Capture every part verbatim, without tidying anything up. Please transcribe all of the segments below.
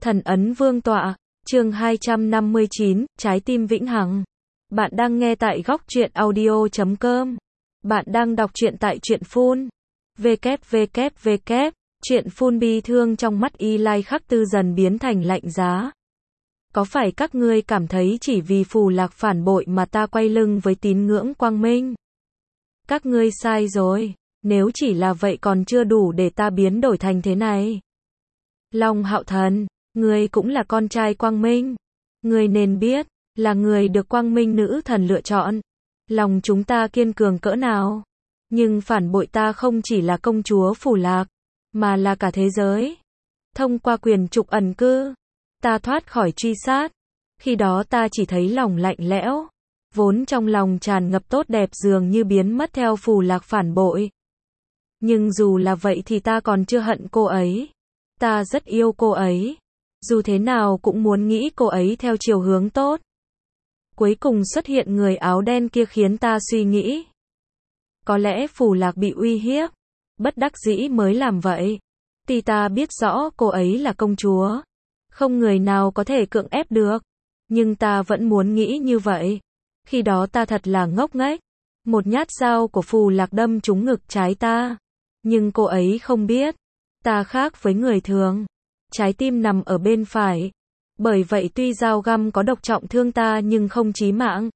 Thần ấn vương tọa, chương hai trăm năm mươi chín, trái tim vĩnh hằng. Bạn đang nghe tại góc truyện audio chấm com. Bạn đang đọc truyện tại truyện phun. www. Truyện phun bi thương trong mắt Eli Khắc Tư dần biến thành lạnh giá. Có phải các ngươi cảm thấy chỉ vì Phù Lạc phản bội mà ta quay lưng với tín ngưỡng quang minh? Các ngươi sai rồi, nếu chỉ là vậy còn chưa đủ để ta biến đổi thành thế này. Long Hạo Thần, ngươi cũng là con trai quang minh. Ngươi nên biết, là người được quang minh nữ thần lựa chọn. Lòng chúng ta kiên cường cỡ nào. Nhưng phản bội ta không chỉ là công chúa Phù Lạc, mà là cả thế giới. Thông qua quyền trục ẩn cư, ta thoát khỏi truy sát. Khi đó ta chỉ thấy lòng lạnh lẽo, vốn trong lòng tràn ngập tốt đẹp dường như biến mất theo Phù Lạc phản bội. Nhưng dù là vậy thì ta còn chưa hận cô ấy. Ta rất yêu cô ấy. Dù thế nào cũng muốn nghĩ cô ấy theo chiều hướng tốt. Cuối cùng xuất hiện người áo đen kia khiến ta suy nghĩ. Có lẽ Phù Lạc bị uy hiếp, bất đắc dĩ mới làm vậy. Tuy ta biết rõ cô ấy là công chúa, không người nào có thể cưỡng ép được, nhưng ta vẫn muốn nghĩ như vậy. Khi đó ta thật là ngốc nghếch. Một nhát dao của Phù Lạc đâm trúng ngực trái ta. Nhưng cô ấy không biết, ta khác với người thường. Trái tim nằm ở bên phải. Bởi vậy tuy dao găm có độc trọng thương ta nhưng không chí mạng.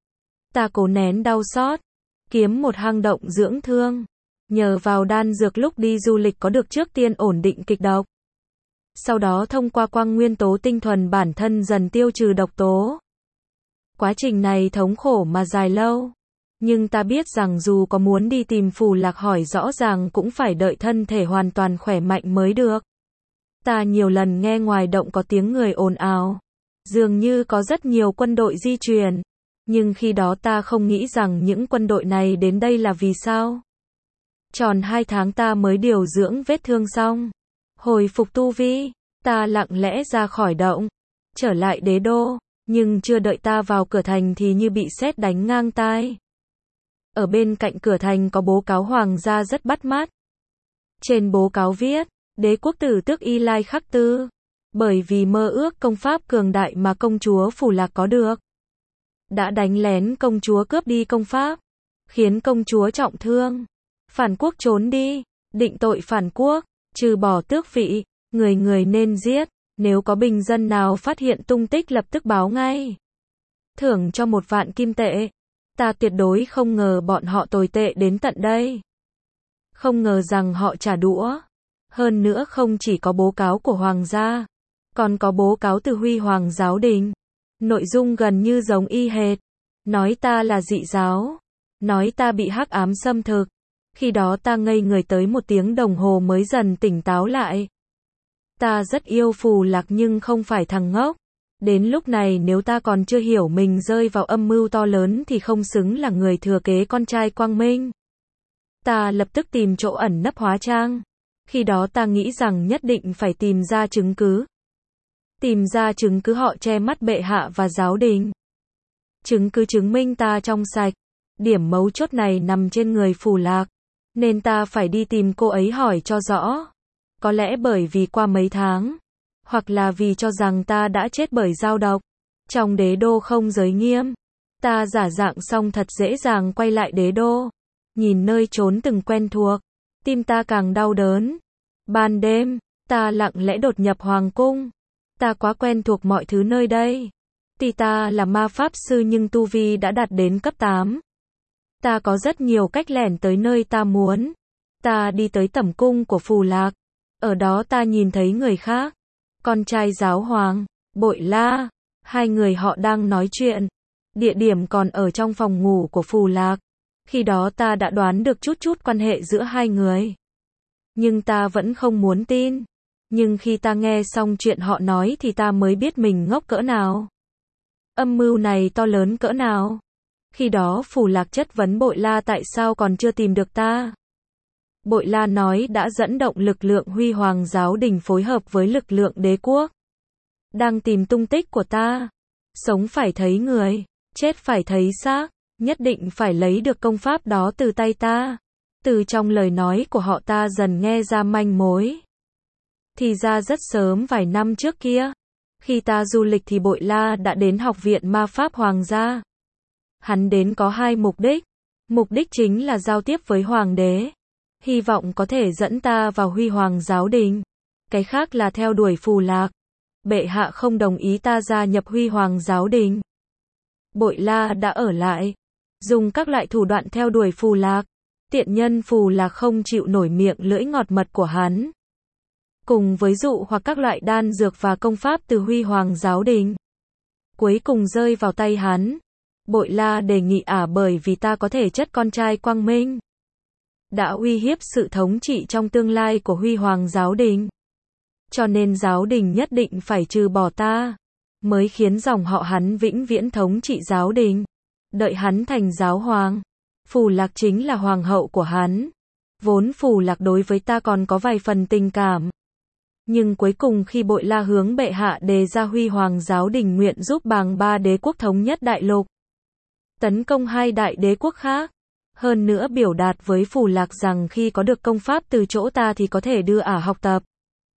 Ta cố nén đau xót, kiếm một hang động dưỡng thương. Nhờ vào đan dược lúc đi du lịch có được trước tiên ổn định kịch độc. Sau đó thông qua quang nguyên tố tinh thuần bản thân dần tiêu trừ độc tố. Quá trình này thống khổ mà dài lâu. Nhưng ta biết rằng dù có muốn đi tìm Phù Lạc hỏi rõ ràng cũng phải đợi thân thể hoàn toàn khỏe mạnh mới được. Ta nhiều lần nghe ngoài động có tiếng người ồn ào. Dường như có rất nhiều quân đội di chuyển. Nhưng khi đó ta không nghĩ rằng những quân đội này đến đây là vì sao. Tròn hai tháng ta mới điều dưỡng vết thương xong. Hồi phục tu vi, ta lặng lẽ ra khỏi động. Trở lại đế đô. Nhưng chưa đợi ta vào cửa thành thì như bị sét đánh ngang tai. Ở bên cạnh cửa thành có bố cáo hoàng gia rất bắt mắt. Trên bố cáo viết, đế quốc tử tước Eli Khắc Tư. Bởi vì mơ ước công pháp cường đại mà công chúa Phù Lạc có được. Đã đánh lén công chúa cướp đi công pháp. Khiến công chúa trọng thương. Phản quốc trốn đi. Định tội phản quốc. Trừ bỏ tước vị. Người người nên giết. Nếu có bình dân nào phát hiện tung tích lập tức báo ngay. Thưởng cho một vạn kim tệ. Ta tuyệt đối không ngờ bọn họ tồi tệ đến tận đây. Không ngờ rằng họ trả đũa. Hơn nữa không chỉ có bố cáo của hoàng gia, còn có bố cáo từ Huy Hoàng giáo đình. Nội dung gần như giống y hệt. Nói ta là dị giáo. Nói ta bị hắc ám xâm thực. Khi đó ta ngây người tới một tiếng đồng hồ mới dần tỉnh táo lại. Ta rất yêu Phù Lạc nhưng không phải thằng ngốc. Đến lúc này nếu ta còn chưa hiểu mình rơi vào âm mưu to lớn thì không xứng là người thừa kế con trai quang minh. Ta lập tức tìm chỗ ẩn nấp hóa trang. Khi đó ta nghĩ rằng nhất định phải tìm ra chứng cứ. Tìm ra chứng cứ họ che mắt bệ hạ và giáo đình. Chứng cứ chứng minh ta trong sạch. Điểm mấu chốt này nằm trên người Phù Lạc. Nên ta phải đi tìm cô ấy hỏi cho rõ. Có lẽ bởi vì qua mấy tháng. Hoặc là vì cho rằng ta đã chết bởi dao độc. Trong đế đô không giới nghiêm. Ta giả dạng xong thật dễ dàng quay lại đế đô. Nhìn nơi trốn từng quen thuộc. Tim ta càng đau đớn. Ban đêm, ta lặng lẽ đột nhập hoàng cung. Ta quá quen thuộc mọi thứ nơi đây. Tuy ta là ma pháp sư nhưng tu vi đã đạt đến cấp tám. Ta có rất nhiều cách lẻn tới nơi ta muốn. Ta đi tới tẩm cung của Phù Lạc. Ở đó ta nhìn thấy người khác. Con trai giáo hoàng, Bội La. Hai người họ đang nói chuyện. Địa điểm còn ở trong phòng ngủ của Phù Lạc. Khi đó ta đã đoán được chút chút quan hệ giữa hai người. Nhưng ta vẫn không muốn tin. Nhưng khi ta nghe xong chuyện họ nói thì ta mới biết mình ngốc cỡ nào. Âm mưu này to lớn cỡ nào. Khi đó Phù Lạc chất vấn Bội La tại sao còn chưa tìm được ta. Bội La nói đã dẫn động lực lượng Huy Hoàng giáo đình phối hợp với lực lượng đế quốc. Đang tìm tung tích của ta. Sống phải thấy người, chết phải thấy xác. Nhất định phải lấy được công pháp đó từ tay ta. Từ trong lời nói của họ ta dần nghe ra manh mối. Thì ra rất sớm vài năm trước kia, khi ta du lịch thì Bội La đã đến Học viện Ma Pháp Hoàng gia. Hắn đến có hai mục đích. Mục đích chính là giao tiếp với Hoàng đế, hy vọng có thể dẫn ta vào Huy Hoàng giáo đình. Cái khác là theo đuổi Phù Lạc. Bệ hạ không đồng ý ta gia nhập Huy Hoàng giáo đình. Bội La đã ở lại, dùng các loại thủ đoạn theo đuổi Phù Lạc. Tiện nhân Phù Lạc không chịu nổi miệng lưỡi ngọt mật của hắn. Cùng với dụ hoặc các loại đan dược và công pháp từ Huy Hoàng giáo đình, cuối cùng rơi vào tay hắn. Bội La đề nghị ả bởi vì ta có thể chất con trai quang minh, đã uy hiếp sự thống trị trong tương lai của Huy Hoàng giáo đình. Cho nên giáo đình nhất định phải trừ bỏ ta, mới khiến dòng họ hắn vĩnh viễn thống trị giáo đình. Đợi hắn thành giáo hoàng, Phù Lạc chính là hoàng hậu của hắn. Vốn Phù Lạc đối với ta còn có vài phần tình cảm. Nhưng cuối cùng khi Bội La hướng bệ hạ đề ra Huy Hoàng giáo đình nguyện giúp Bàng Ba đế quốc thống nhất đại lục, tấn công hai đại đế quốc khác, hơn nữa biểu đạt với Phù Lạc rằng khi có được công pháp từ chỗ ta thì có thể đưa ả học tập.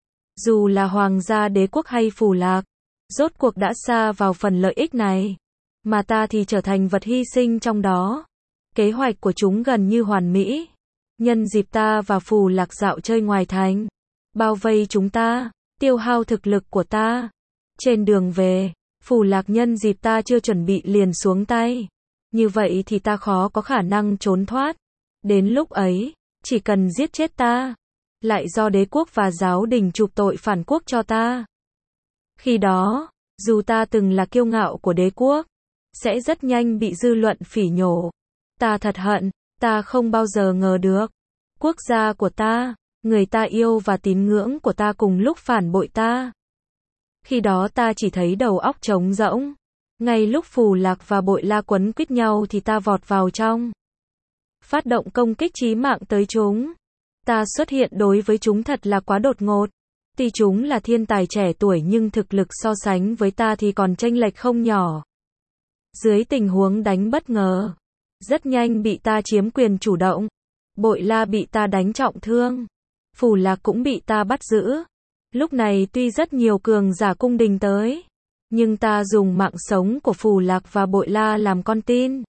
Dù là Hoàng gia đế quốc hay Phù Lạc, rốt cuộc đã xa vào phần lợi ích này, mà ta thì trở thành vật hy sinh trong đó. Kế hoạch của chúng gần như hoàn mỹ. Nhân dịp ta và Phù Lạc dạo chơi ngoài thành, bao vây chúng ta, tiêu hao thực lực của ta. Trên đường về, Phù Lạc nhân dịp ta chưa chuẩn bị liền xuống tay. Như vậy thì ta khó có khả năng trốn thoát. Đến lúc ấy, chỉ cần giết chết ta, lại do đế quốc và giáo đình chụp tội phản quốc cho ta. Khi đó, dù ta từng là kiêu ngạo của đế quốc, sẽ rất nhanh bị dư luận phỉ nhổ. Ta thật hận, ta không bao giờ ngờ được. Quốc gia của ta, người ta yêu và tín ngưỡng của ta cùng lúc phản bội ta. Khi đó ta chỉ thấy đầu óc trống rỗng. Ngay lúc Phù Lạc và Bội La quấn quýt nhau thì ta vọt vào trong, phát động công kích chí mạng tới chúng. Ta xuất hiện đối với chúng thật là quá đột ngột. Tuy chúng là thiên tài trẻ tuổi nhưng thực lực so sánh với ta thì còn chênh lệch không nhỏ. Dưới tình huống đánh bất ngờ, rất nhanh bị ta chiếm quyền chủ động. Bội La bị ta đánh trọng thương, Phù Lạc cũng bị ta bắt giữ. Lúc này tuy rất nhiều cường giả cung đình tới, nhưng ta dùng mạng sống của Phù Lạc và Bội La làm con tin.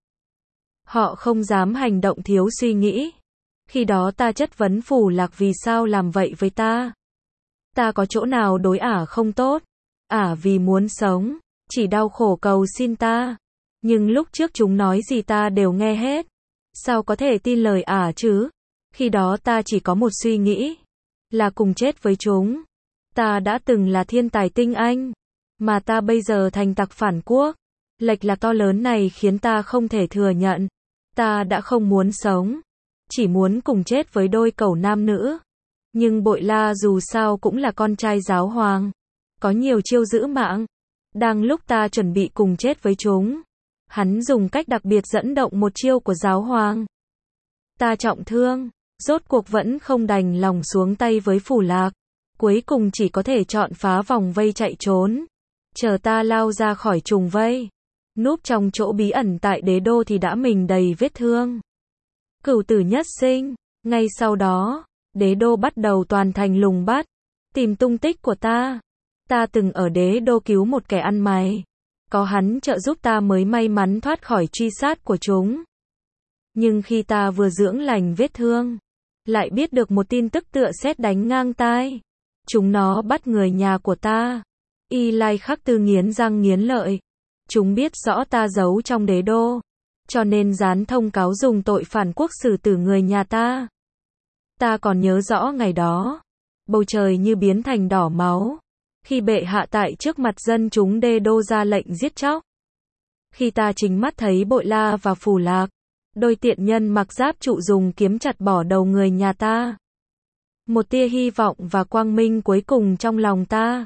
Họ không dám hành động thiếu suy nghĩ. Khi đó ta chất vấn Phù Lạc vì sao làm vậy với ta. Ta có chỗ nào đối ả không tốt. Ả vì muốn sống, chỉ đau khổ cầu xin ta. Nhưng lúc trước chúng nói gì ta đều nghe hết. Sao có thể tin lời ả chứ? Khi đó ta chỉ có một suy nghĩ, là cùng chết với chúng. Ta đã từng là thiên tài tinh anh, mà ta bây giờ thành tặc phản quốc. Lệch lạc to lớn này khiến ta không thể thừa nhận. Ta đã không muốn sống, chỉ muốn cùng chết với đôi cẩu nam nữ. Nhưng Bội La dù sao cũng là con trai giáo hoàng, có nhiều chiêu giữ mạng. Đang lúc ta chuẩn bị cùng chết với chúng, hắn dùng cách đặc biệt dẫn động một chiêu của giáo hoàng. Ta trọng thương, rốt cuộc vẫn không đành lòng xuống tay với Phù Lạc. Cuối cùng chỉ có thể chọn phá vòng vây chạy trốn. Chờ ta lao ra khỏi trùng vây, núp trong chỗ bí ẩn tại đế đô thì đã mình đầy vết thương. Cửu tử nhất sinh. Ngay sau đó, đế đô bắt đầu toàn thành lùng bắt, tìm tung tích của ta. Ta từng ở đế đô cứu một kẻ ăn mày. Có hắn trợ giúp ta mới may mắn thoát khỏi truy sát của chúng. Nhưng khi ta vừa dưỡng lành vết thương, lại biết được một tin tức tựa sét đánh ngang tai. Chúng nó bắt người nhà của ta. Y Lai Khắc Tư nghiến răng nghiến lợi. Chúng biết rõ ta giấu trong đế đô, cho nên dán thông cáo dùng tội phản quốc xử tử người nhà ta. Ta còn nhớ rõ ngày đó, bầu trời như biến thành đỏ máu, khi bệ hạ tại trước mặt dân chúng đế đô ra lệnh giết chóc. Khi ta chính mắt thấy Bội La và Phù Lạc, đôi tiện nhân mặc giáp trụ dùng kiếm chặt bỏ đầu người nhà ta. Một tia hy vọng và quang minh cuối cùng trong lòng ta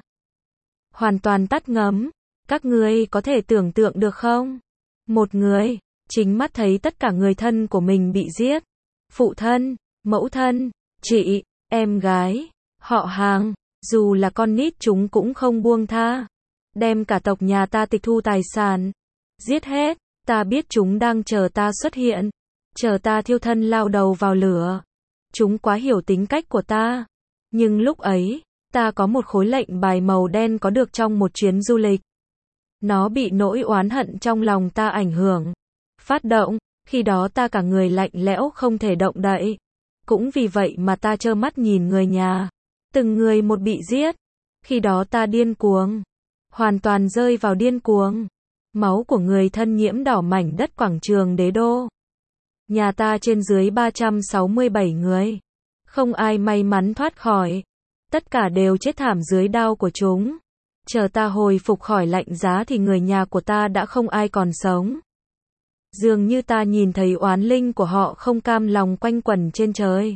hoàn toàn tắt ngấm. Các ngươi có thể tưởng tượng được không? Một người, chính mắt thấy tất cả người thân của mình bị giết. Phụ thân, mẫu thân, chị, em gái, họ hàng, dù là con nít chúng cũng không buông tha. Đem cả tộc nhà ta tịch thu tài sản. Giết hết, ta biết chúng đang chờ ta xuất hiện. Chờ ta thiêu thân lao đầu vào lửa. Chúng quá hiểu tính cách của ta. Nhưng lúc ấy, Ta có một khối lệnh bài màu đen có được trong một chuyến du lịch. Nó bị nỗi oán hận trong lòng ta ảnh hưởng. Phát động, khi đó ta cả người lạnh lẽo không thể động đậy. Cũng vì vậy mà ta trơ mắt nhìn người nhà, từng người một bị giết. Khi đó ta điên cuồng, hoàn toàn rơi vào điên cuồng. Máu của người thân nhiễm đỏ mảnh đất quảng trường Đế Đô. Nhà ta trên dưới ba trăm sáu mươi bảy người. Không ai may mắn thoát khỏi. Tất cả đều chết thảm dưới đao của chúng. Chờ ta hồi phục khỏi lạnh giá thì người nhà của ta đã không ai còn sống. Dường như ta nhìn thấy oán linh của họ không cam lòng quanh quẩn trên trời.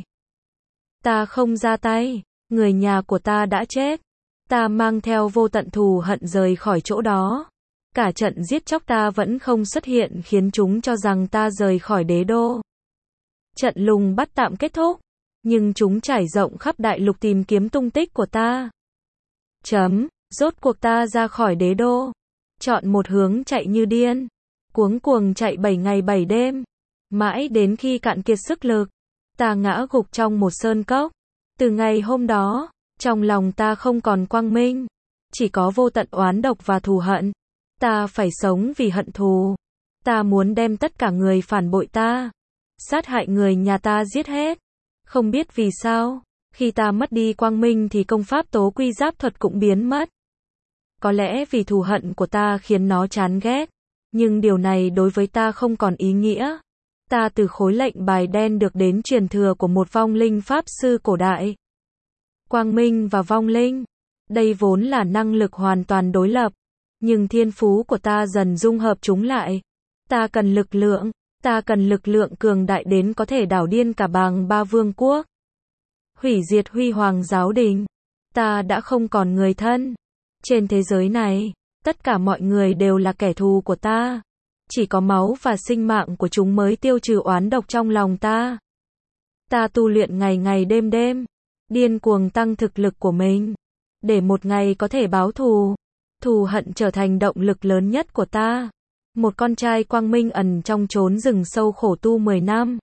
Ta không ra tay, người nhà của ta đã chết. Ta mang theo vô tận thù hận rời khỏi chỗ đó. Cả trận giết chóc ta vẫn không xuất hiện khiến chúng cho rằng ta rời khỏi Đế Đô. Trận lùng bắt tạm kết thúc, nhưng chúng trải rộng khắp đại lục tìm kiếm tung tích của ta. Chấm, rốt cuộc ta ra khỏi Đế Đô, chọn một hướng chạy như điên, cuống cuồng chạy bảy ngày bảy đêm, mãi đến khi cạn kiệt sức lực, ta ngã gục trong một sơn cốc. Từ ngày hôm đó, trong lòng ta không còn quang minh, chỉ có vô tận oán độc và thù hận. Ta phải sống vì hận thù. Ta muốn đem tất cả người phản bội ta, sát hại người nhà ta giết hết. Không biết vì sao, khi ta mất đi quang minh thì công pháp tố quy giáp thuật cũng biến mất. Có lẽ vì thù hận của ta khiến nó chán ghét, nhưng điều này đối với ta không còn ý nghĩa. Ta từ khối lệnh bài đen được đến truyền thừa của một vong linh pháp sư cổ đại. Quang minh và vong linh, đây vốn là năng lực hoàn toàn đối lập, nhưng thiên phú của ta dần dung hợp chúng lại. Ta cần lực lượng, ta cần lực lượng cường đại đến có thể đảo điên cả Bàng Ba Vương quốc. Hủy diệt Huy Hoàng giáo đình. Ta đã không còn người thân. Trên thế giới này, tất cả mọi người đều là kẻ thù của ta. Chỉ có máu và sinh mạng của chúng mới tiêu trừ oán độc trong lòng ta. Ta tu luyện ngày ngày đêm đêm, điên cuồng tăng thực lực của mình, để một ngày có thể báo thù. Thù hận trở thành động lực lớn nhất của ta. Một con trai quang minh ẩn trong chốn rừng sâu khổ tu mười năm.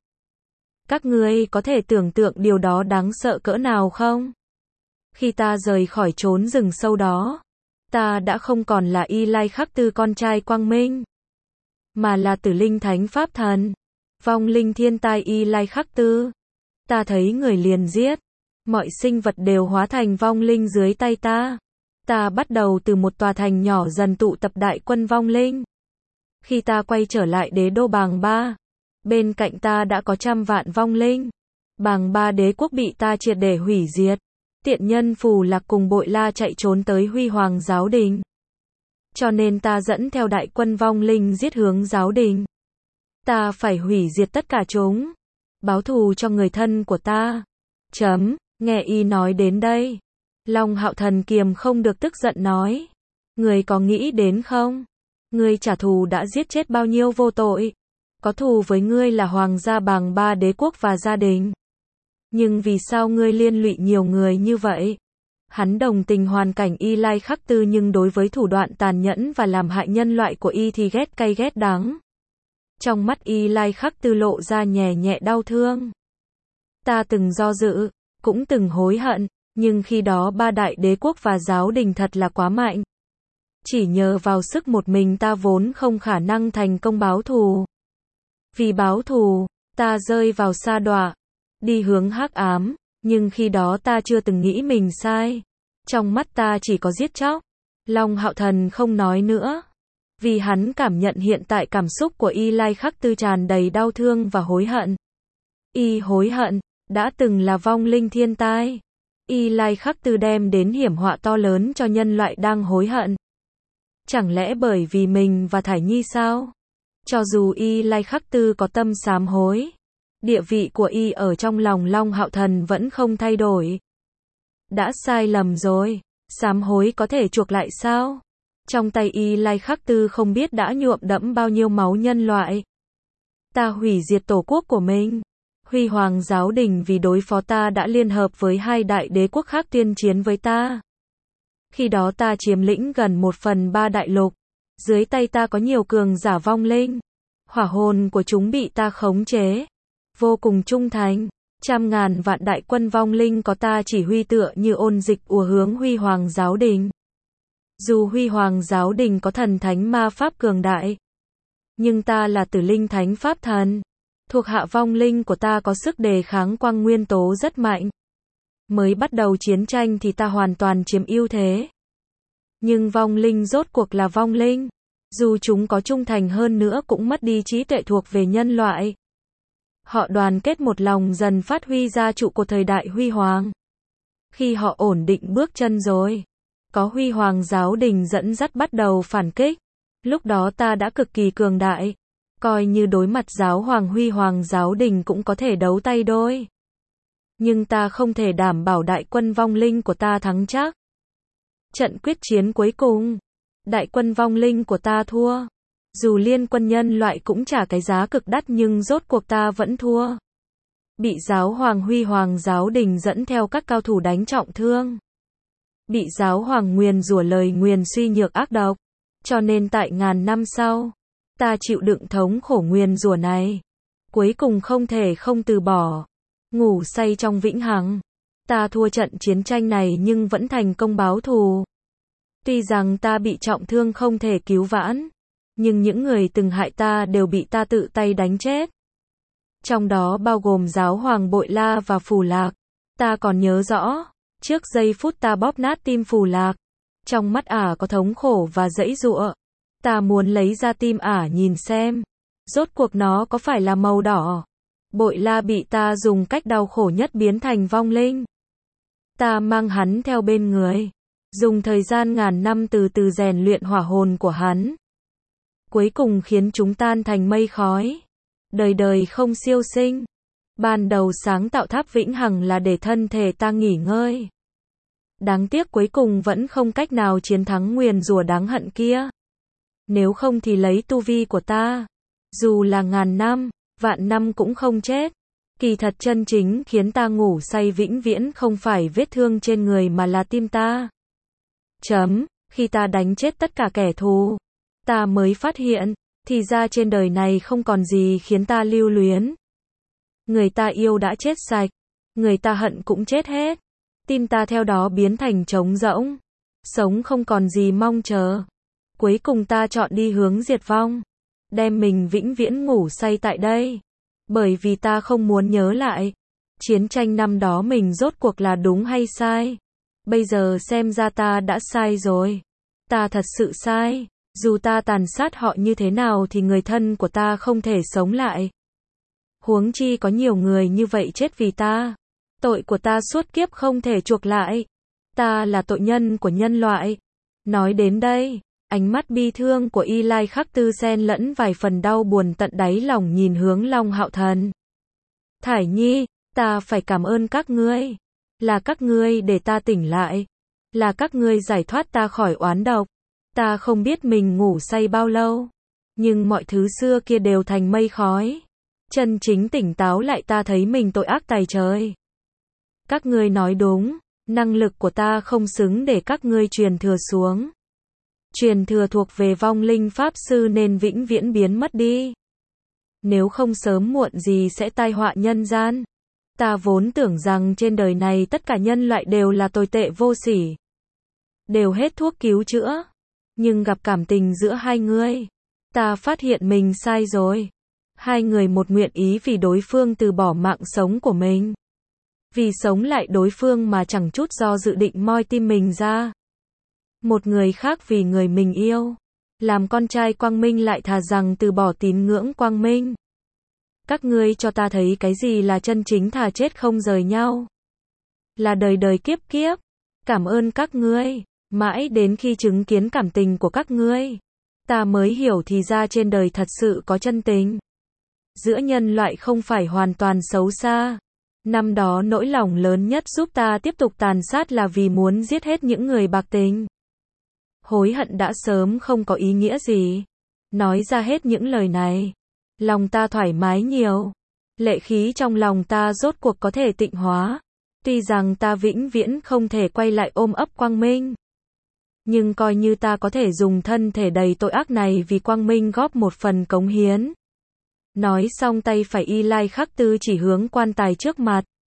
Các ngươi có thể tưởng tượng điều đó đáng sợ cỡ nào không? Khi ta rời khỏi chốn rừng sâu đó, ta đã không còn là Y Lai Khắc Tư con trai quang minh, mà là Tử Linh Thánh Pháp Thần, vong linh thiên tai Y Lai Khắc Tư. Ta thấy người liền giết, mọi sinh vật đều hóa thành vong linh dưới tay ta. Ta bắt đầu từ một tòa thành nhỏ dần tụ tập đại quân vong linh. Khi ta quay trở lại Đế Đô Bàng Ba, bên cạnh ta đã có trăm vạn vong linh. Bàng Ba đế quốc bị ta triệt để hủy diệt. Tiện nhân Phù Lạc cùng Bội La chạy trốn tới Huy Hoàng giáo đình. Cho nên ta dẫn theo đại quân vong linh giết hướng giáo đình. Ta phải hủy diệt tất cả chúng, báo thù cho người thân của ta. Chấm, nghe y nói đến đây, Long Hạo Thần kiềm không được tức giận nói. Người có nghĩ đến không? Ngươi trả thù đã giết chết bao nhiêu vô tội. Có thù với ngươi là Hoàng gia Bàng Ba đế quốc và gia đình. Nhưng vì sao ngươi liên lụy nhiều người như vậy? Hắn đồng tình hoàn cảnh Y Lai Khắc Tư nhưng đối với thủ đoạn tàn nhẫn và làm hại nhân loại của y thì ghét cay ghét đắng. Trong mắt Y Lai Khắc Tư lộ ra nhẹ nhẹ đau thương. Ta từng do dự, cũng từng hối hận, nhưng khi đó ba đại đế quốc và giáo đình thật là quá mạnh. Chỉ nhờ vào sức một mình ta vốn không khả năng thành công báo thù. Vì báo thù, ta rơi vào sa đọa, đi hướng hắc ám, nhưng khi đó ta chưa từng nghĩ mình sai. Trong mắt ta chỉ có giết chóc. Long Hạo Thần không nói nữa, vì hắn cảm nhận hiện tại cảm xúc của Y Lai Khắc Tư tràn đầy đau thương và hối hận. Y hối hận, đã từng là vong linh thiên tai. Y Lai Khắc Tư đem đến hiểm họa to lớn cho nhân loại đang hối hận. Chẳng lẽ bởi vì mình và Thải Nhi sao? Cho dù Y Lai Khắc Tư có tâm sám hối, địa vị của y ở trong lòng Long Hạo Thần vẫn không thay đổi. Đã sai lầm rồi, sám hối có thể chuộc lại sao? Trong tay Y Lai Khắc Tư không biết đã nhuộm đẫm bao nhiêu máu nhân loại. Ta hủy diệt tổ quốc của mình. Huy Hoàng giáo đình vì đối phó ta đã liên hợp với hai đại đế quốc khác tuyên chiến với ta. Khi đó ta chiếm lĩnh gần một phần ba đại lục. Dưới tay ta có nhiều cường giả vong linh. Hỏa hồn của chúng bị ta khống chế. Vô cùng trung thành. Trăm ngàn vạn đại quân vong linh có ta chỉ huy tựa như ôn dịch ùa hướng Huy Hoàng giáo đình. Dù Huy Hoàng giáo đình có thần thánh ma pháp cường đại, nhưng ta là Tử Linh thánh pháp thần. Thuộc hạ vong linh của ta có sức đề kháng quang nguyên tố rất mạnh. Mới bắt đầu chiến tranh thì ta hoàn toàn chiếm ưu thế. Nhưng vong linh rốt cuộc là vong linh. Dù chúng có trung thành hơn nữa cũng mất đi trí tuệ thuộc về nhân loại. Họ đoàn kết một lòng dần phát huy ra trụ của thời đại Huy Hoàng. Khi họ ổn định bước chân rồi, có Huy Hoàng giáo đình dẫn dắt bắt đầu phản kích. Lúc đó ta đã cực kỳ cường đại. Coi như đối mặt giáo hoàng Huy Hoàng giáo đình cũng có thể đấu tay đôi. Nhưng ta không thể đảm bảo đại quân vong linh của ta thắng chắc. Trận quyết chiến cuối cùng, đại quân vong linh của ta thua. Dù liên quân nhân loại cũng trả cái giá cực đắt nhưng rốt cuộc ta vẫn thua. Bị giáo hoàng Huy Hoàng giáo đình dẫn theo các cao thủ đánh trọng thương. Bị giáo hoàng nguyền rủa lời nguyền suy nhược ác độc. Cho nên tại ngàn năm sau, ta chịu đựng thống khổ nguyền rủa này. Cuối cùng không thể không từ bỏ. Ngủ say trong vĩnh hằng. Ta thua trận chiến tranh này nhưng vẫn thành công báo thù. Tuy rằng ta bị trọng thương không thể cứu vãn, nhưng những người từng hại ta đều bị ta tự tay đánh chết. Trong đó bao gồm giáo hoàng Bội La và Phù Lạc. Ta còn nhớ rõ, trước giây phút ta bóp nát tim Phù Lạc, trong mắt ả có thống khổ và giãy giụa. Ta muốn lấy ra tim ả nhìn xem, rốt cuộc nó có phải là màu đỏ. Bội La bị ta dùng cách đau khổ nhất biến thành vong linh. Ta mang hắn theo bên người, dùng thời gian ngàn năm từ từ rèn luyện hỏa hồn của hắn. Cuối cùng khiến chúng tan thành mây khói. Đời đời không siêu sinh. Ban đầu sáng tạo tháp vĩnh hằng là để thân thể ta nghỉ ngơi. Đáng tiếc cuối cùng vẫn không cách nào chiến thắng nguyền rủa đáng hận kia. Nếu không thì lấy tu vi của ta, dù là ngàn năm, vạn năm cũng không chết. Kỳ thật chân chính khiến ta ngủ say vĩnh viễn không phải vết thương trên người mà là tim ta. Chấm, khi ta đánh chết tất cả kẻ thù, ta mới phát hiện, thì ra trên đời này không còn gì khiến ta lưu luyến. Người ta yêu đã chết sạch, người ta hận cũng chết hết. Tim ta theo đó biến thành trống rỗng, sống không còn gì mong chờ. Cuối cùng ta chọn đi hướng diệt vong, đem mình vĩnh viễn ngủ say tại đây. Bởi vì ta không muốn nhớ lại chiến tranh năm đó mình rốt cuộc là đúng hay sai. Bây giờ xem ra ta đã sai rồi. Ta thật sự sai. Dù ta tàn sát họ như thế nào thì người thân của ta không thể sống lại. Huống chi có nhiều người như vậy chết vì ta. Tội của ta suốt kiếp không thể chuộc lại. Ta là tội nhân của nhân loại. Nói đến đây, ánh mắt bi thương của Y Lai Khắc Tư xen lẫn vài phần đau buồn tận đáy lòng nhìn hướng Long Hạo Thần. Thải Nhi, ta phải cảm ơn các ngươi. Là các ngươi để ta tỉnh lại. Là các ngươi giải thoát ta khỏi oán độc. Ta không biết mình ngủ say bao lâu. Nhưng mọi thứ xưa kia đều thành mây khói. Chân chính tỉnh táo lại ta thấy mình tội ác tày trời. Các ngươi nói đúng. Năng lực của ta không xứng để các ngươi truyền thừa xuống. Truyền thừa thuộc về vong linh pháp sư nên vĩnh viễn biến mất đi. Nếu không sớm muộn gì sẽ tai họa nhân gian. Ta vốn tưởng rằng trên đời này tất cả nhân loại đều là tồi tệ vô sỉ. Đều hết thuốc cứu chữa. Nhưng gặp cảm tình giữa hai người, ta phát hiện mình sai rồi. Hai người một nguyện ý vì đối phương từ bỏ mạng sống của mình. Vì sống lại đối phương mà chẳng chút do dự định moi tim mình ra. Một người khác vì người mình yêu. Làm con trai quang minh lại thà rằng từ bỏ tín ngưỡng quang minh. Các ngươi cho ta thấy cái gì là chân chính thà chết không rời nhau. Là đời đời kiếp kiếp. Cảm ơn các ngươi. Mãi đến khi chứng kiến cảm tình của các ngươi, ta mới hiểu thì ra trên đời thật sự có chân tình. Giữa nhân loại không phải hoàn toàn xấu xa. Năm đó nỗi lòng lớn nhất giúp ta tiếp tục tàn sát là vì muốn giết hết những người bạc tình. Hối hận đã sớm không có ý nghĩa gì. Nói ra hết những lời này, lòng ta thoải mái nhiều. Lệ khí trong lòng ta rốt cuộc có thể tịnh hóa. Tuy rằng ta vĩnh viễn không thể quay lại ôm ấp quang minh. Nhưng coi như ta có thể dùng thân thể đầy tội ác này vì quang minh góp một phần cống hiến. Nói xong tay phải Y Lai Khắc Tư chỉ hướng quan tài trước mặt.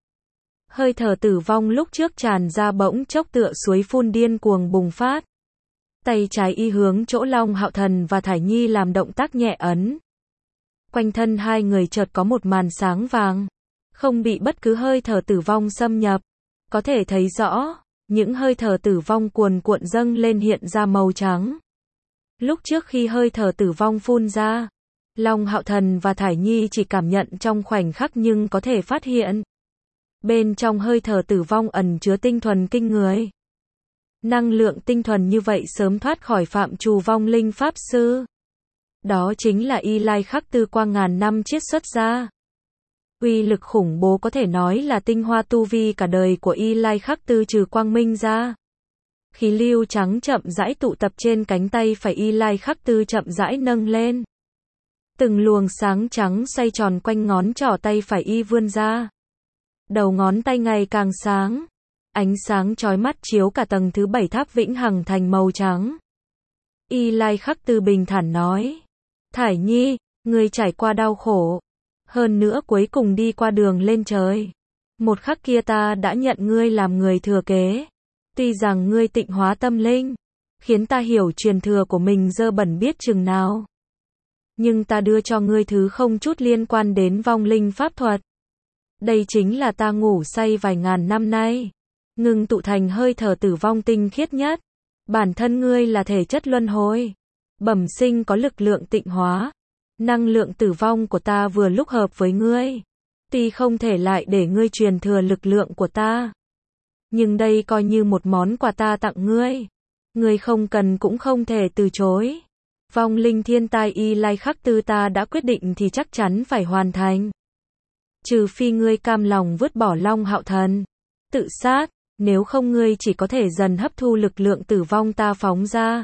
Hơi thở tử vong lúc trước tràn ra bỗng chốc tựa suối phun điên cuồng bùng phát. Tay trái y hướng chỗ Long Hạo Thần và Thải Nhi làm động tác nhẹ ấn. Quanh thân hai người chợt có một màn sáng vàng, không bị bất cứ hơi thở tử vong xâm nhập. Có thể thấy rõ, những hơi thở tử vong cuồn cuộn dâng lên hiện ra màu trắng. Lúc trước khi hơi thở tử vong phun ra, Long Hạo Thần và Thải Nhi chỉ cảm nhận trong khoảnh khắc nhưng có thể phát hiện. Bên trong hơi thở tử vong ẩn chứa tinh thuần kinh người. Năng lượng tinh thuần như vậy sớm thoát khỏi phạm trù vong linh pháp sư. Đó chính là Y Lai Khắc Tư qua ngàn năm chiết xuất ra. Uy lực khủng bố có thể nói là tinh hoa tu vi cả đời của Y Lai Khắc Tư trừ quang minh ra. Khí lưu trắng chậm rãi tụ tập trên cánh tay phải Y Lai Khắc Tư chậm rãi nâng lên. Từng luồng sáng trắng xoay tròn quanh ngón trỏ tay phải y vươn ra. Đầu ngón tay ngày càng sáng. Ánh sáng chói mắt chiếu cả tầng thứ bảy tháp vĩnh hằng thành màu trắng. Y Lai Khắc Tư bình thản nói. Thải Nhi, ngươi trải qua đau khổ. Hơn nữa cuối cùng đi qua đường lên trời. Một khắc kia ta đã nhận ngươi làm người thừa kế. Tuy rằng ngươi tịnh hóa tâm linh, khiến ta hiểu truyền thừa của mình dơ bẩn biết chừng nào. Nhưng ta đưa cho ngươi thứ không chút liên quan đến vong linh pháp thuật. Đây chính là ta ngủ say vài ngàn năm nay. Ngừng tụ thành hơi thở tử vong tinh khiết nhất. Bản thân ngươi là thể chất luân hồi. Bẩm sinh có lực lượng tịnh hóa. Năng lượng tử vong của ta vừa lúc hợp với ngươi. Tuy không thể lại để ngươi truyền thừa lực lượng của ta. Nhưng đây coi như một món quà ta tặng ngươi. Ngươi không cần cũng không thể từ chối. Vong linh thiên tai Y Lai Khắc Tư ta đã quyết định thì chắc chắn phải hoàn thành. Trừ phi ngươi cam lòng vứt bỏ Long Hạo Thần, tự sát, nếu không ngươi chỉ có thể dần hấp thu lực lượng tử vong ta phóng ra.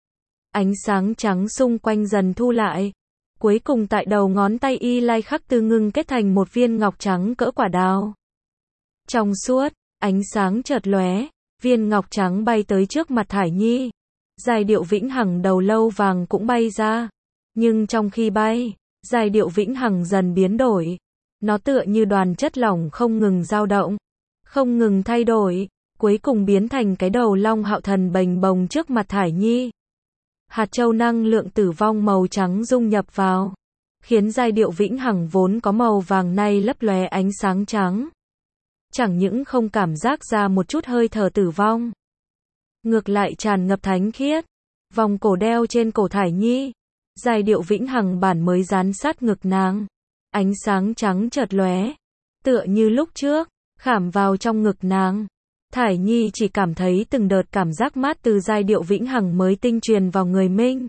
Ánh sáng trắng xung quanh dần thu lại. Cuối cùng tại đầu ngón tay Y Lai Khắc Tư ngưng kết thành một viên ngọc trắng cỡ quả đào. Trong suốt, ánh sáng chợt lóe, viên ngọc trắng bay tới trước mặt Thải Nhi. Giai điệu vĩnh hằng đầu lâu vàng cũng bay ra. Nhưng trong khi bay, giai điệu vĩnh hằng dần biến đổi. Nó tựa như đoàn chất lỏng không ngừng dao động, không ngừng thay đổi, cuối cùng biến thành cái đầu Long Hạo Thần bềnh bồng trước mặt Thải Nhi. Hạt châu năng lượng tử vong màu trắng dung nhập vào, khiến giai điệu vĩnh hằng vốn có màu vàng nay lấp lóe ánh sáng trắng. Chẳng những không cảm giác ra một chút hơi thở tử vong, ngược lại tràn ngập thánh khiết. Vòng cổ đeo trên cổ Thải Nhi, giai điệu vĩnh hằng bản mới dán sát ngực nàng. Ánh sáng trắng chợt lóe, tựa như lúc trước, khảm vào trong ngực nàng. Thải Nhi chỉ cảm thấy từng đợt cảm giác mát từ giai điệu vĩnh hằng mới tinh truyền vào người mình.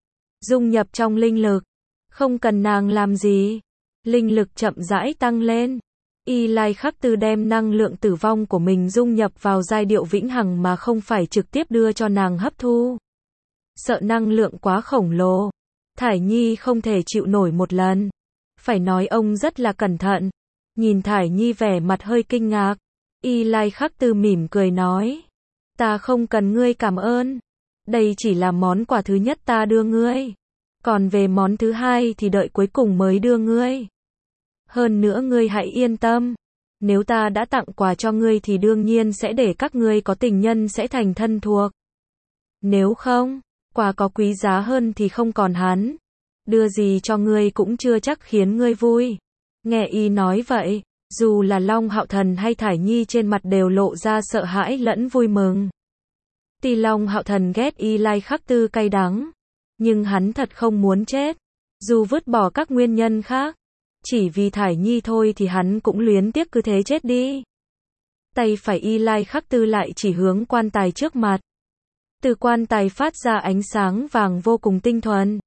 Dung nhập trong linh lực, không cần nàng làm gì, linh lực chậm rãi tăng lên. Y Lai Khắc Tư đem năng lượng tử vong của mình dung nhập vào giai điệu vĩnh hằng mà không phải trực tiếp đưa cho nàng hấp thu. Sợ năng lượng quá khổng lồ, Thải Nhi không thể chịu nổi một lần. Phải nói ông rất là cẩn thận. Nhìn Thải Nhi vẻ mặt hơi kinh ngạc, Y Lai Khắc Tư mỉm cười nói. Ta không cần ngươi cảm ơn. Đây chỉ là món quà thứ nhất ta đưa ngươi. Còn về món thứ hai thì đợi cuối cùng mới đưa ngươi. Hơn nữa ngươi hãy yên tâm. Nếu ta đã tặng quà cho ngươi thì đương nhiên sẽ để các ngươi có tình nhân sẽ thành thân thuộc. Nếu không, quà có quý giá hơn thì không còn hắn. Đưa gì cho ngươi cũng chưa chắc khiến ngươi vui. Nghe y nói vậy, dù là Long Hạo Thần hay Thải Nhi trên mặt đều lộ ra sợ hãi lẫn vui mừng. Tuy Long Hạo Thần ghét Y Lai Khắc Tư cay đắng, nhưng hắn thật không muốn chết. Dù vứt bỏ các nguyên nhân khác, chỉ vì Thải Nhi thôi thì hắn cũng luyến tiếc cứ thế chết đi. Tay phải Y Lai Khắc Tư lại chỉ hướng quan tài trước mặt. Từ quan tài phát ra ánh sáng vàng vô cùng tinh thuần.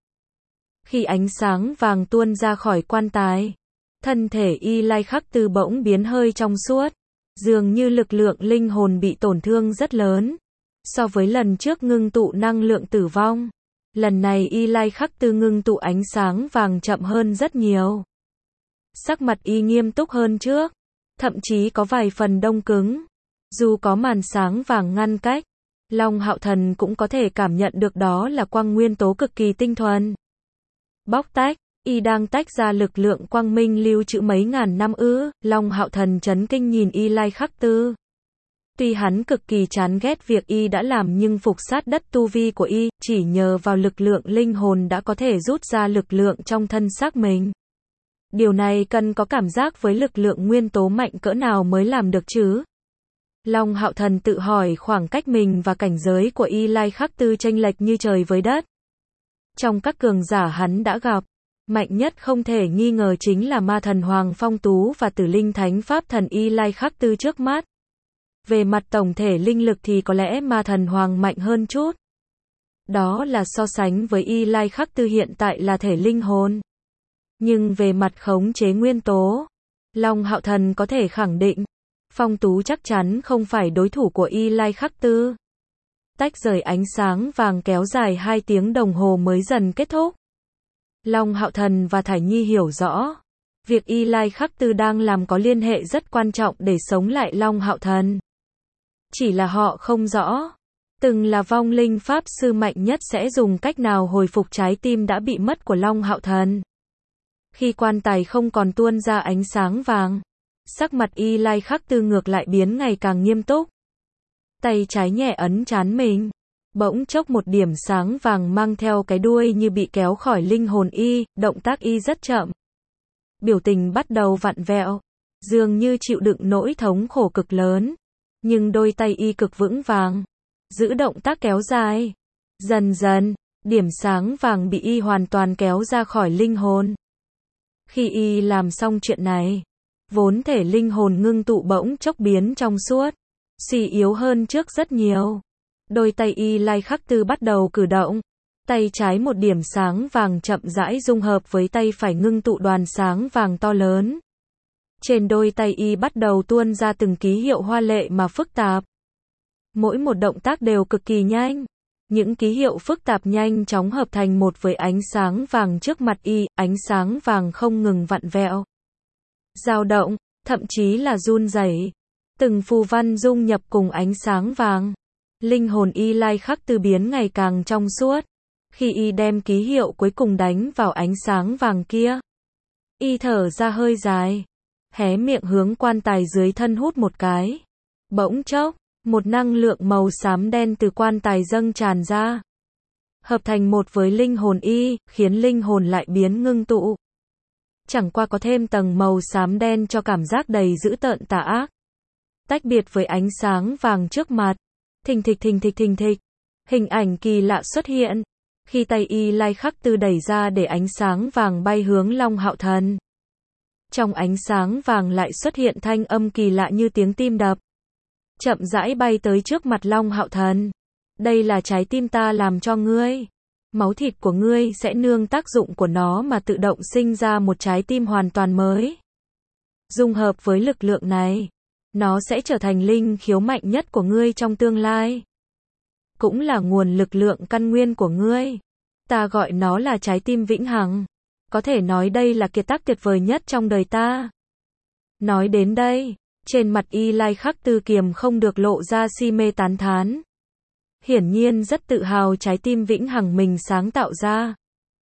Khi ánh sáng vàng tuôn ra khỏi quan tài, thân thể Y Lai Khắc Tư bỗng biến hơi trong suốt, dường như lực lượng linh hồn bị tổn thương rất lớn. So với lần trước ngưng tụ năng lượng tử vong, lần này Y Lai Khắc Tư ngưng tụ ánh sáng vàng chậm hơn rất nhiều. Sắc mặt y nghiêm túc hơn trước, thậm chí có vài phần đông cứng. Dù có màn sáng vàng ngăn cách, Long Hạo Thần cũng có thể cảm nhận được đó là quang nguyên tố cực kỳ tinh thuần. Bóc tách, Y đang tách ra lực lượng quang minh lưu trữ mấy ngàn năm ư? Long Hạo Thần chấn kinh nhìn Y Lai Khắc Tư. Tuy hắn cực kỳ chán ghét việc Y đã làm nhưng phục sát đất tu vi của Y, chỉ nhờ vào lực lượng linh hồn đã có thể rút ra lực lượng trong thân xác mình. Điều này cần có cảm giác với lực lượng nguyên tố mạnh cỡ nào mới làm được chứ? Long Hạo Thần tự hỏi khoảng cách mình và cảnh giới của Y Lai Khắc Tư chênh lệch như trời với đất. Trong các cường giả hắn đã gặp, mạnh nhất không thể nghi ngờ chính là ma thần Hoàng Phong Tú và tử linh thánh pháp thần Y Lai Khắc Tư trước mắt. Về mặt tổng thể linh lực thì có lẽ ma thần Hoàng mạnh hơn chút. Đó là so sánh với Y Lai Khắc Tư hiện tại là thể linh hồn. Nhưng về mặt khống chế nguyên tố, Long Hạo Thần có thể khẳng định, Phong Tú chắc chắn không phải đối thủ của Y Lai Khắc Tư. Tách rời ánh sáng vàng kéo dài hai tiếng đồng hồ mới dần kết thúc. Long Hạo Thần và Thải Nhi hiểu rõ, việc Y Lai Khắc Tư đang làm có liên hệ rất quan trọng để sống lại Long Hạo Thần. Chỉ là họ không rõ, từng là vong linh pháp sư mạnh nhất sẽ dùng cách nào hồi phục trái tim đã bị mất của Long Hạo Thần. Khi quan tài không còn tuôn ra ánh sáng vàng, sắc mặt Y Lai Khắc Tư ngược lại biến ngày càng nghiêm túc. Tay trái nhẹ ấn trán mình, bỗng chốc một điểm sáng vàng mang theo cái đuôi như bị kéo khỏi linh hồn Y, động tác Y rất chậm. Biểu tình bắt đầu vặn vẹo, dường như chịu đựng nỗi thống khổ cực lớn. Nhưng đôi tay Y cực vững vàng, giữ động tác kéo dài. Dần dần, điểm sáng vàng bị Y hoàn toàn kéo ra khỏi linh hồn. Khi Y làm xong chuyện này, vốn thể linh hồn ngưng tụ bỗng chốc biến trong suốt, suy yếu hơn trước rất nhiều. Đôi tay Y Lai Khắc Tư bắt đầu cử động. Tay trái một điểm sáng vàng chậm rãi dung hợp với tay phải ngưng tụ đoàn sáng vàng to lớn. Trên đôi tay Y bắt đầu tuôn ra từng ký hiệu hoa lệ mà phức tạp. Mỗi một động tác đều cực kỳ nhanh. Những ký hiệu phức tạp nhanh chóng hợp thành một với ánh sáng vàng trước mặt Y, ánh sáng vàng không ngừng vặn vẹo, dao động, thậm chí là run rẩy. Từng phù văn dung nhập cùng ánh sáng vàng. Linh hồn Y Lai Khắc Tư biến ngày càng trong suốt. Khi Y đem ký hiệu cuối cùng đánh vào ánh sáng vàng kia, Y thở ra hơi dài, hé miệng hướng quan tài dưới thân hút một cái. Bỗng chốc, một năng lượng màu xám đen từ quan tài dâng tràn ra, hợp thành một với linh hồn Y, khiến linh hồn lại biến ngưng tụ. Chẳng qua có thêm tầng màu xám đen cho cảm giác đầy dữ tợn tà ác. Tách biệt với ánh sáng vàng trước mặt, thình thịch thình thịch thình thịch, hình ảnh kỳ lạ xuất hiện. Khi tay Y Lai Khắc Tư đẩy ra để ánh sáng vàng bay hướng Long Hạo Thần, trong ánh sáng vàng lại xuất hiện thanh âm kỳ lạ như tiếng tim đập. Chậm rãi bay tới trước mặt Long Hạo Thần. Đây là trái tim ta làm cho ngươi. Máu thịt của ngươi sẽ nương tác dụng của nó mà tự động sinh ra một trái tim hoàn toàn mới. Dung hợp với lực lượng này, nó sẽ trở thành linh khiếu mạnh nhất của ngươi trong tương lai. Cũng là nguồn lực lượng căn nguyên của ngươi. Ta gọi nó là trái tim vĩnh hằng. Có thể nói đây là kiệt tác tuyệt vời nhất trong đời ta. Nói đến đây, trên mặt Y Lai Khắc Tư kiềm không được lộ ra si mê tán thán. Hiển nhiên rất tự hào trái tim vĩnh hằng mình sáng tạo ra.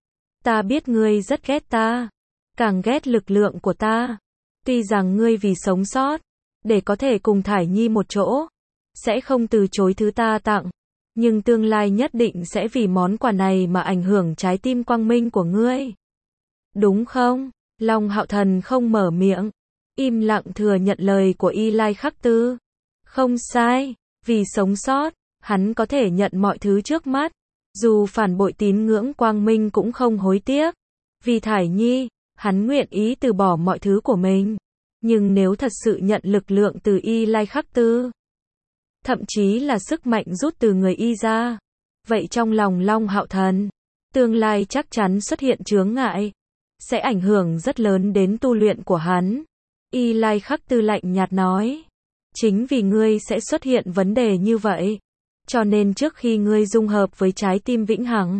Ta biết ngươi rất ghét ta, càng ghét lực lượng của ta. Tuy rằng ngươi vì sống sót, để có thể cùng Thải Nhi một chỗ, sẽ không từ chối thứ ta tặng. Nhưng tương lai nhất định sẽ vì món quà này mà ảnh hưởng trái tim quang minh của ngươi. Đúng không? Long Hạo Thần không mở miệng, im lặng thừa nhận lời của Y Lai Khắc Tư. Không sai, vì sống sót, hắn có thể nhận mọi thứ trước mắt. Dù phản bội tín ngưỡng quang minh cũng không hối tiếc. Vì Thải Nhi, hắn nguyện ý từ bỏ mọi thứ của mình. Nhưng nếu thật sự nhận lực lượng từ Y Lai Khắc Tư, thậm chí là sức mạnh rút từ người Y ra, vậy trong lòng Long Hạo Thần, tương lai chắc chắn xuất hiện chướng ngại, sẽ ảnh hưởng rất lớn đến tu luyện của hắn. Y Lai Khắc Tư lạnh nhạt nói, chính vì ngươi sẽ xuất hiện vấn đề như vậy, cho nên trước khi ngươi dung hợp với trái tim vĩnh hằng,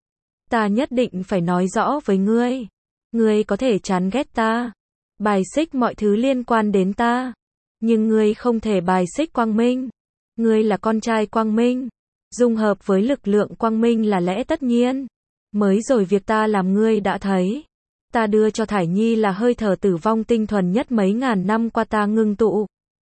ta nhất định phải nói rõ với ngươi. Ngươi có thể chán ghét ta, bài xích mọi thứ liên quan đến ta, nhưng ngươi không thể bài xích quang minh. Ngươi là con trai quang minh, dung hợp với lực lượng quang minh là lẽ tất nhiên. Mới rồi việc ta làm ngươi đã thấy, Ta đưa cho Thải Nhi là hơi thở tử vong tinh thuần nhất mấy ngàn năm qua ta ngưng tụ.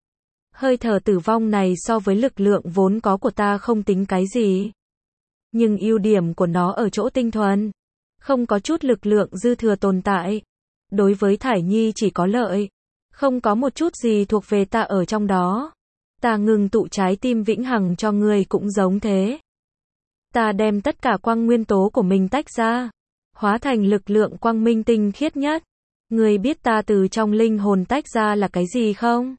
Hơi thở tử vong này so với lực lượng vốn có của ta không tính cái gì. Nhưng ưu điểm của nó ở chỗ tinh thuần. Không có chút lực lượng dư thừa tồn tại. Đối với Thải Nhi chỉ có lợi. Không có một chút gì thuộc về ta ở trong đó. Ta ngừng tụ trái tim vĩnh hằng cho ngươi cũng giống thế. Ta đem tất cả quang nguyên tố của mình tách ra. Hóa thành lực lượng quang minh tinh khiết nhất. Ngươi biết ta từ trong linh hồn tách ra là cái gì không?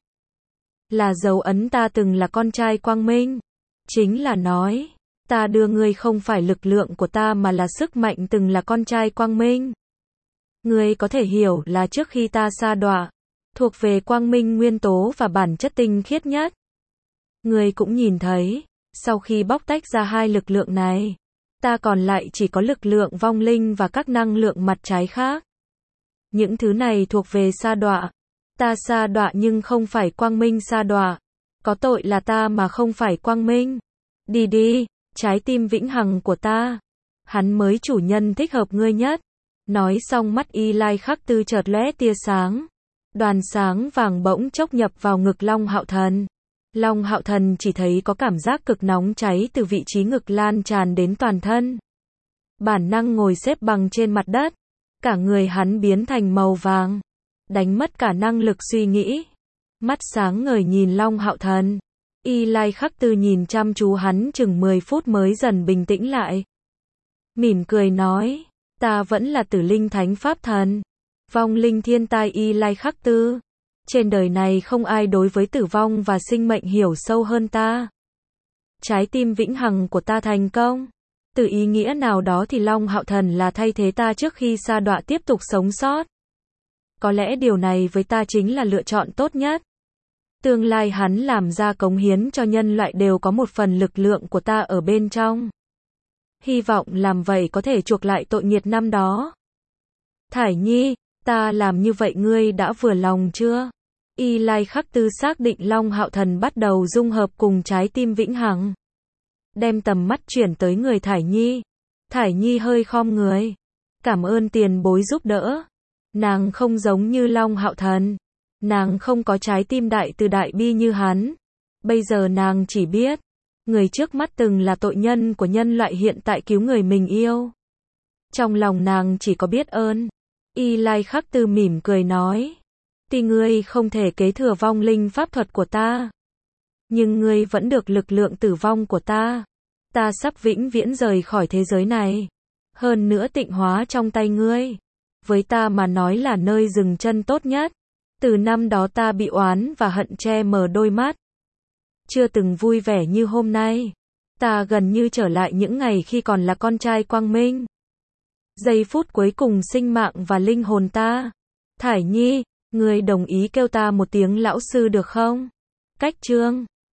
Là dấu ấn ta từng là con trai quang minh. Chính là nói, ta đưa ngươi không phải lực lượng của ta mà là sức mạnh từng là con trai quang minh. Ngươi có thể hiểu là trước khi ta sa đọa, thuộc về quang minh nguyên tố và bản chất tinh khiết nhất. Ngươi cũng nhìn thấy, sau khi bóc tách ra hai lực lượng này, ta còn lại chỉ có lực lượng vong linh và các năng lượng mặt trái khác. Những thứ này thuộc về sa đọa. Ta sa đọa nhưng không phải quang minh sa đọa. Có tội là ta mà không phải quang minh. Đi đi, trái tim vĩnh hằng của ta. Hắn mới chủ nhân thích hợp ngươi nhất. Nói xong mắt Y Lai Khắc Tư chợt lóe tia sáng. Đoàn sáng vàng bỗng chốc nhập vào ngực Long Hạo Thần. Long Hạo Thần chỉ thấy có cảm giác cực nóng cháy từ vị trí ngực lan tràn đến toàn thân. Bản năng ngồi xếp bằng trên mặt đất. Cả người hắn biến thành màu vàng. Đánh mất cả năng lực suy nghĩ. Mắt sáng ngời nhìn Long Hạo Thần. Y Lai Khắc Tư nhìn chăm chú hắn chừng mười phút mới dần bình tĩnh lại. Mỉm cười nói, ta vẫn là Tử Linh Thánh Pháp Thần. Vong linh thiên tai Y Lai Khắc Tư. Trên đời này không ai đối với tử vong và sinh mệnh hiểu sâu hơn ta. Trái tim vĩnh hằng của ta thành công. Từ ý nghĩa nào đó thì Long Hạo Thần là thay thế ta trước khi sa đọa tiếp tục sống sót. Có lẽ điều này với ta chính là lựa chọn tốt nhất. Tương lai hắn làm ra cống hiến cho nhân loại đều có một phần lực lượng của ta ở bên trong. Hy vọng làm vậy có thể chuộc lại tội nghiệt năm đó. Thải Nhi, ta làm như vậy ngươi đã vừa lòng chưa? Y Lai Khắc Tư xác định Long Hạo Thần bắt đầu dung hợp cùng trái tim vĩnh hằng. Đem tầm mắt chuyển tới người Thải Nhi. Thải Nhi hơi khom người. Cảm ơn tiền bối giúp đỡ. Nàng không giống như Long Hạo Thần. Nàng không có trái tim đại từ đại bi như hắn. Bây giờ nàng chỉ biết, người trước mắt từng là tội nhân của nhân loại hiện tại cứu người mình yêu. Trong lòng nàng chỉ có biết ơn. Y Lai Khắc Tư mỉm cười nói. Tuy ngươi không thể kế thừa vong linh pháp thuật của ta, nhưng ngươi vẫn được lực lượng tử vong của ta. Ta sắp vĩnh viễn rời khỏi thế giới này. Hơn nữa tịnh hóa trong tay ngươi. Với ta mà nói là nơi dừng chân tốt nhất. Từ năm đó ta bị oán và hận che mờ đôi mắt. Chưa từng vui vẻ như hôm nay. Ta gần như trở lại những ngày khi còn là con trai quang minh. Giây phút cuối cùng sinh mạng và linh hồn ta. Thải Nhi, ngươi đồng ý kêu ta một tiếng lão sư được không? Cách chương